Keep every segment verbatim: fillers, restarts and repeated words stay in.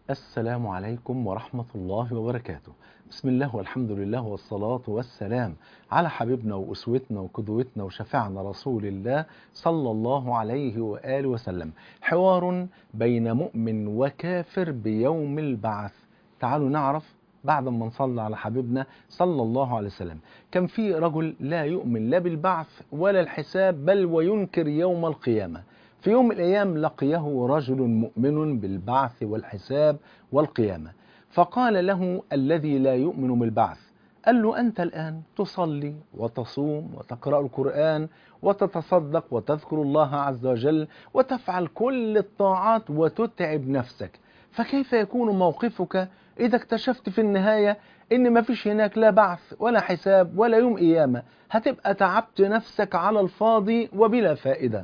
السلام عليكم ورحمة الله وبركاته. بسم الله والحمد لله والصلاة والسلام على حبيبنا وأسوتنا وقدوتنا وشفيعنا رسول الله صلى الله عليه وآله وسلم. حوار بين مؤمن وكافر بيوم البعث. تعالوا نعرف بعد ما نصلي على حبيبنا صلى الله عليه وسلم. كان في رجل لا يؤمن لا بالبعث ولا الحساب، بل وينكر يوم القيامة. في يوم من الأيام لقيه رجل مؤمن بالبعث والحساب والقيامة، فقال له الذي لا يؤمن بالبعث، قال له: أنت الآن تصلي وتصوم وتقرأ القرآن وتتصدق وتذكر الله عز وجل وتفعل كل الطاعات وتتعب نفسك، فكيف يكون موقفك إذا اكتشفت في النهاية إن ما فيش هناك لا بعث ولا حساب ولا يوم قيامة؟ هتبقى تعبت نفسك على الفاضي وبلا فائدة.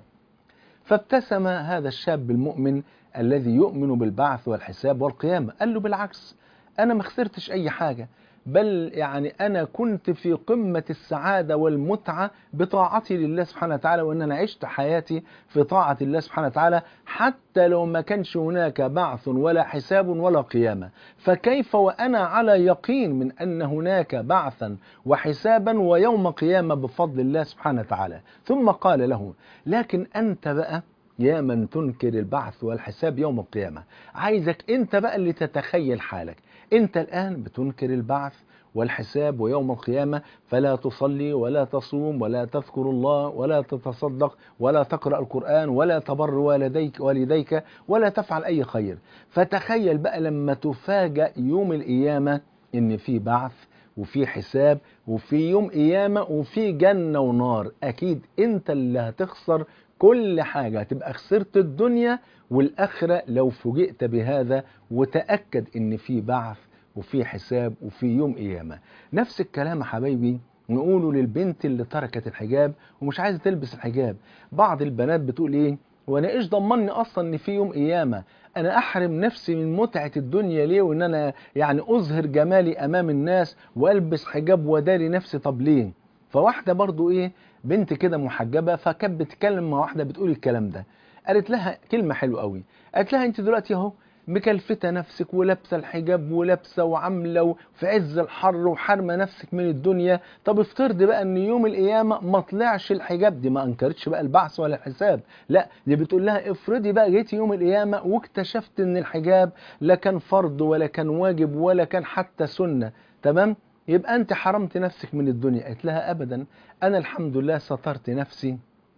فابتسم هذا الشاب المؤمن الذي يؤمن بالبعث والحساب والقيامة، قال له: بالعكس، أنا ما خسرتش أي حاجة، بل يعني أنا كنت في قمة السعادة والمتعة بطاعتي لله سبحانه وتعالى، وأن أنا عشت حياتي في طاعة الله سبحانه وتعالى حتى لو ما كانش هناك بعث ولا حساب ولا قيامة. فكيف وأنا على يقين من أن هناك بعثا وحسابا ويوم قيامة بفضل الله سبحانه وتعالى. ثم قال له: لكن أنت بقى يا من تنكر البعث والحساب يوم القيامة، عايزك أنت بقى اللي تتخيل حالك. أنت الآن بتنكر البعث والحساب ويوم القيامة، فلا تصلي ولا تصوم ولا تذكر الله ولا تتصدق ولا تقرأ القرآن ولا تبر والديك والديك ولا تفعل أي خير. فتخيل بقى لما تفاجأ يوم القيامة إن في بعث وفي حساب وفي يوم قيامة وفي جنة ونار. أكيد أنت اللي هتخسر كل حاجة، هتبقى خسرت الدنيا والآخرة لو فوجئت بهذا وتأكد إن في بعث وفي حساب وفي يوم قيامة. نفس الكلام يا حبايبي نقوله للبنت اللي تركت الحجاب ومش عايزة تلبس الحجاب. بعض البنات بتقول إيه: وانا ايش ضمني اصلا ان في يوم قيامة؟ انا احرم نفسي من متعة الدنيا ليه، وان انا يعني اظهر جمالي امام الناس والبس حجاب وداري نفسي؟ طب ليه؟ فواحدة برضو ايه، بنت كده محجبة، فكانت بتتكلم مع واحدة بتقول الكلام ده، قالت لها كلمة حلوة قوي. قالت لها: انت دلوقتي اهو مكلفتة نفسك ولابسة الحجاب ولابسة وعاملة في عز الحر وحارمة نفسك من الدنيا. طب افترض بقى ان يوم القيامة ما طلعش الحجاب. دي ما انكرتش بقى البعث ولا الحساب، لا دي بتقول لها: افرضي بقى جيتي يوم القيامة واكتشفت ان الحجاب لا كان فرض ولا كان واجب ولا كان حتى سنة، تمام؟ يبقى انت حرمت نفسك من الدنيا. قالت لها: ابدا، انا الحمد لله سترت نفسي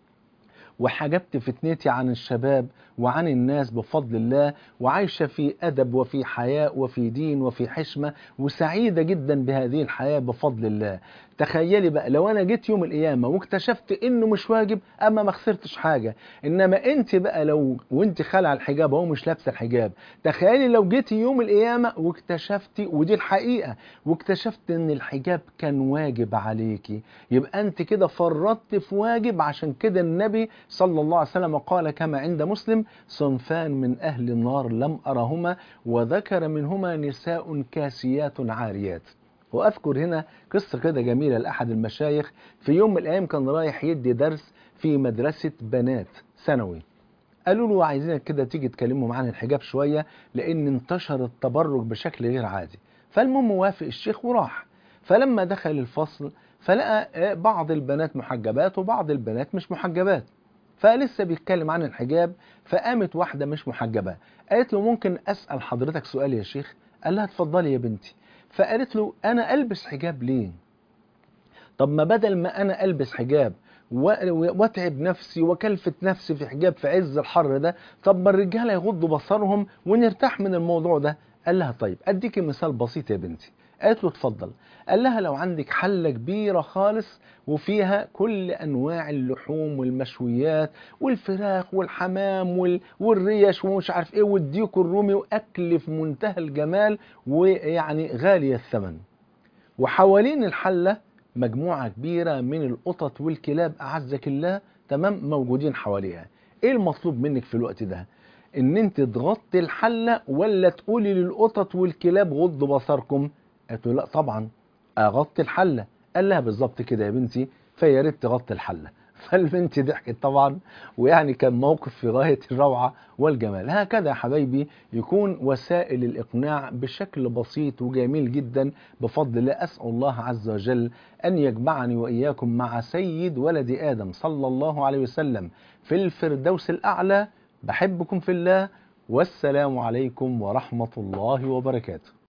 وحجبت فتنتي عن الشباب وعن الناس بفضل الله، وعايشة في أدب وفي حياء وفي دين وفي حشمة، وسعيدة جدا بهذه الحياة بفضل الله. تخيلي بقى لو أنا جيت يوم القيامة واكتشفت إنه مش واجب، أما ما خسرتش حاجة. إنما أنت بقى لو وأنت خالعة الحجاب أهو مش لابسة الحجاب، تخيلي لو جيتي يوم القيامة واكتشفتي، ودي الحقيقة، واكتشفت إن الحجاب كان واجب عليكي، يبقى أنت كده فرطت في واجب. عشان كده النبي صلى الله عليه وسلم قال كما عند مسلم: صنفان من أهل النار لم أرهما، وذكر منهما نساء كاسيات عاريات. وأذكر هنا قصة كده جميلة لأحد المشايخ. في يوم من الأيام كان رايح يدي درس في مدرسة بنات ثانوي، قالوا له: عايزينك كده تيجي تكلمهم عن الحجاب شوية لأن انتشر التبرج بشكل غير عادي. فالمهم وافق الشيخ وراح. فلما دخل الفصل فلقى بعض البنات محجبات وبعض البنات مش محجبات، فلسه بيتكلم عن الحجاب. فقامت واحدة مش محجبة قالت له: ممكن أسأل حضرتك سؤال يا شيخ؟ قال لها: اتفضلي يا بنتي. فقالت له: أنا ألبس حجاب ليه؟ طب ما بدل ما أنا ألبس حجاب واتعب نفسي وكلفت نفسي في حجاب في عز الحر ده، طب ما الرجاله يغضوا بصرهم ونرتاح من الموضوع ده. قال لها: طيب اديكي مثال بسيط يا بنتي. قالت له: اتفضل. قال لها: لو عندك حله كبيره خالص وفيها كل انواع اللحوم والمشويات والفراخ والحمام وال... والريش ومش عارف ايه والديك الرومي واكل في منتهى الجمال ويعني غالي الثمن، وحوالين الحله مجموعة كبيرة من القطط والكلاب أعزك الله، تمام، موجودين حواليها. إيه المطلوب منك في الوقت ده؟ إن أنت تغطي الحلة ولا تقولي للقطط والكلاب غضوا بصركم؟ قالت له: لا طبعا أغطي الحلة. قال لها: بالظبط كده يا بنتي، فيا ريت تغطي الحلة. فالبنت ضحكت طبعا، ويعني كان موقف في غاية الروعة والجمال. هكذا يا حبايبي يكون وسائل الإقناع بشكل بسيط وجميل جدا بفضل الله. أسأل الله عز وجل أن يجمعني وإياكم مع سيد ولد آدم صلى الله عليه وسلم في الفردوس الأعلى. بحبكم في الله، والسلام عليكم ورحمة الله وبركاته.